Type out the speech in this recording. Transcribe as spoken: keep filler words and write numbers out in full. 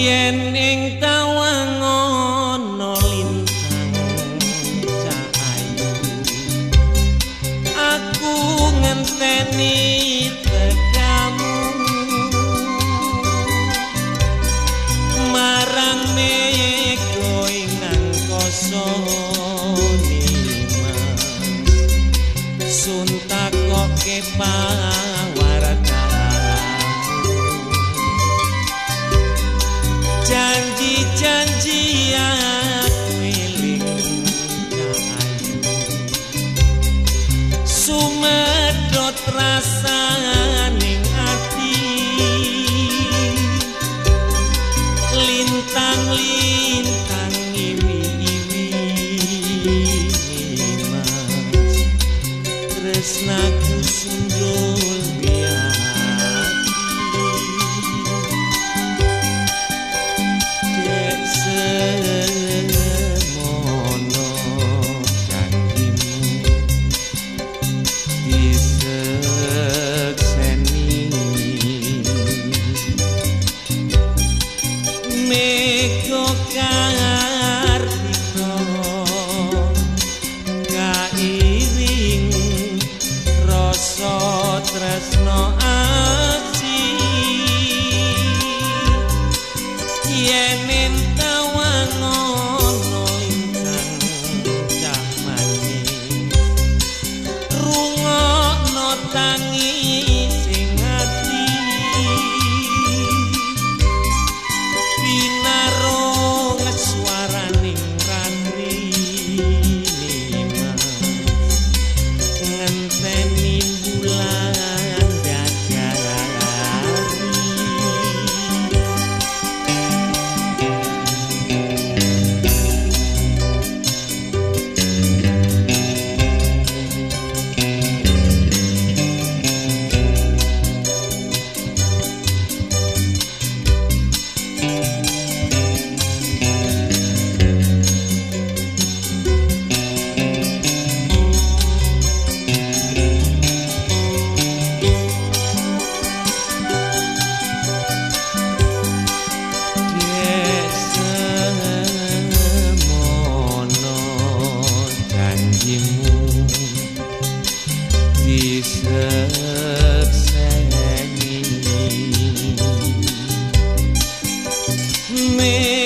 yen ing tawang ana lintang cahayu aku ngenteni tegamu marang mego ingkang koso nima suntakoke janji-janji aku eling cahayu sumedhot rasaning ati lintang-lintang iwi-iwi mas tresnaku sundul Mego kartika kairing rasa tresno aji yen entawang ana ingkang cah manis rungokno tangi sing ati binarung swaraning rantri mas ngenteni bulan dagari disekseni me